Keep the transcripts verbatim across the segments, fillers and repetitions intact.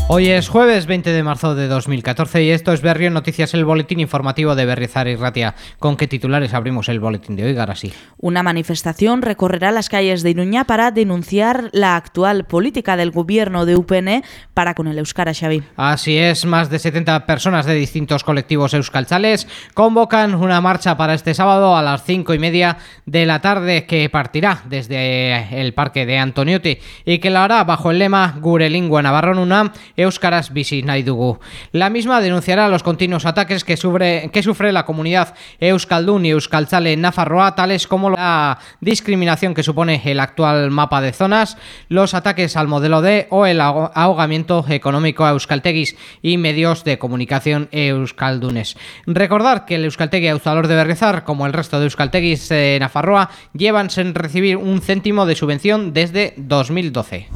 Hoy es jueves veinte de marzo de dos mil catorce y esto es Berrio Noticias, el boletín informativo de Berriozar y Ratia. ¿Con qué titulares abrimos el boletín de hoy, Garasi? Una manifestación recorrerá las calles de Iruña para denunciar la actual política del gobierno de U P N para con el euskara, Xavi. Así es, más de setenta personas de distintos colectivos euskaltzales convocan una marcha para este sábado a las cinco y media de la tarde que partirá desde el Parque de Antoniotti y que lo hará bajo el lema Gure lingua navarronuna euskaraz bizi nahi dugu. La misma denunciará los continuos ataques que sufre, que sufre la comunidad euskaldun y euskaltzale en Nafarroa, tales como la discriminación que supone el actual mapa de zonas, los ataques al modelo D o el ahogamiento económico a euskaltegis y medios de comunicación euskaldunes. Recordar que el Euskaltegi Auzalor de Berriozar, como el resto de euskaltegis de Nafarroa, llevan sin recibir un céntimo de subvención desde dos mil doce.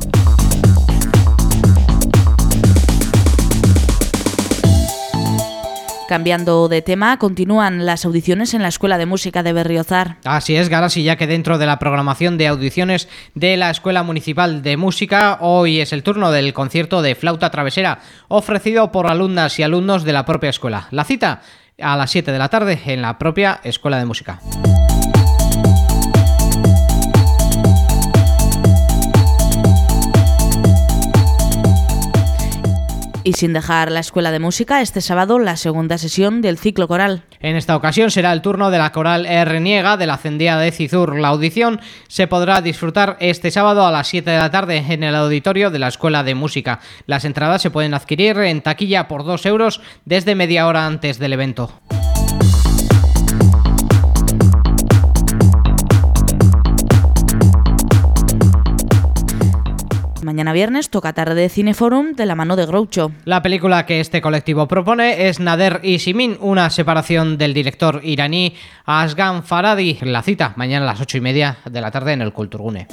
Cambiando de tema, continúan las audiciones en la Escuela de Música de Berriozar. Así es, Garasi, ya que dentro de la programación de audiciones de la Escuela Municipal de Música, hoy es el turno del concierto de flauta travesera, ofrecido por alumnas y alumnos de la propia escuela. La cita a las siete de la tarde en la propia Escuela de Música. Y sin dejar la Escuela de Música, este sábado la segunda sesión del ciclo coral. En esta ocasión será el turno de la coral Reniega de la Cendea de Cizur. La audición se podrá disfrutar este sábado a las siete de la tarde en el auditorio de la Escuela de Música. Las entradas se pueden adquirir en taquilla por dos euros desde media hora antes del evento. Mañana viernes toca tarde de Cineforum de la mano de Groucho. La película que este colectivo propone es Nader y Simin, una separación del director iraní Asghar Farhadi. La cita mañana a las ocho y media de la tarde en el Kulturgune.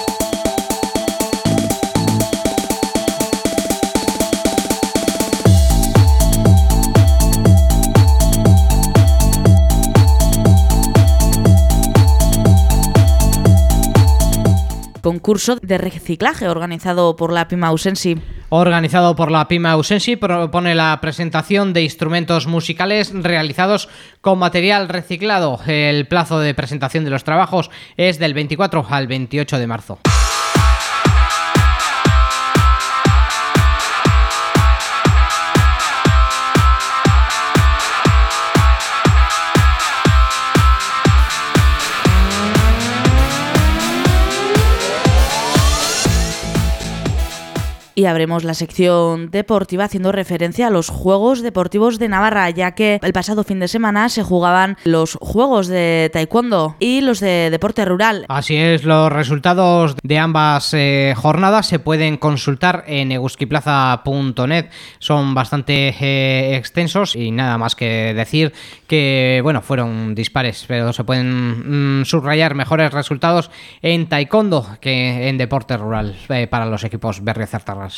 Concurso de reciclaje organizado por la Pima Ausensi. Organizado por la Pima Ausensi, propone la presentación de instrumentos musicales realizados con material reciclado. El plazo de presentación de los trabajos es del veinticuatro al veintiocho de marzo. Y abremos la sección deportiva haciendo referencia a los Juegos Deportivos de Navarra, ya que el pasado fin de semana se jugaban los Juegos de Taekwondo y los de Deporte Rural. Así es, los resultados de ambas eh, jornadas se pueden consultar en eguzkiplaza punto net. Son bastante eh, extensos y nada más que decir que, bueno, fueron dispares, pero se pueden mm, subrayar mejores resultados en Taekwondo que en Deporte Rural eh, para los equipos berriozartarras.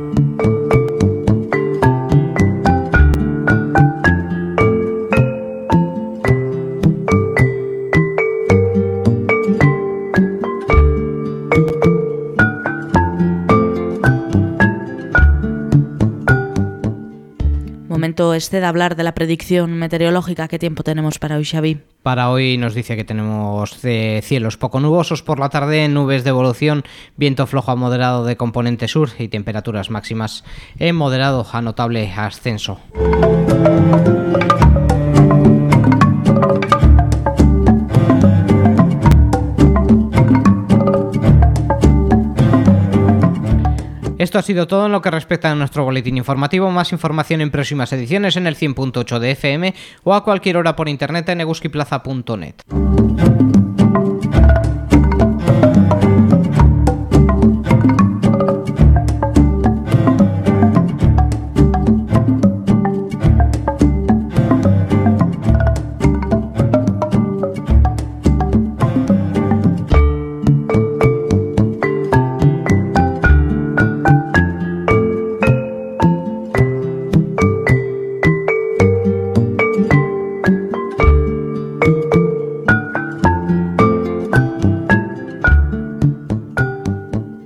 Momento este de hablar de la predicción meteorológica. ¿Qué tiempo tenemos para hoy, Xavi? Para hoy nos dice que tenemos eh, cielos poco nubosos por la tarde, nubes de evolución, viento flojo a moderado de componente sur y temperaturas máximas en moderado a notable ascenso. Esto ha sido todo en lo que respecta a nuestro boletín informativo. Más información en próximas ediciones en el cien punto ocho de F M o a cualquier hora por internet en eguzkiplaza punto net.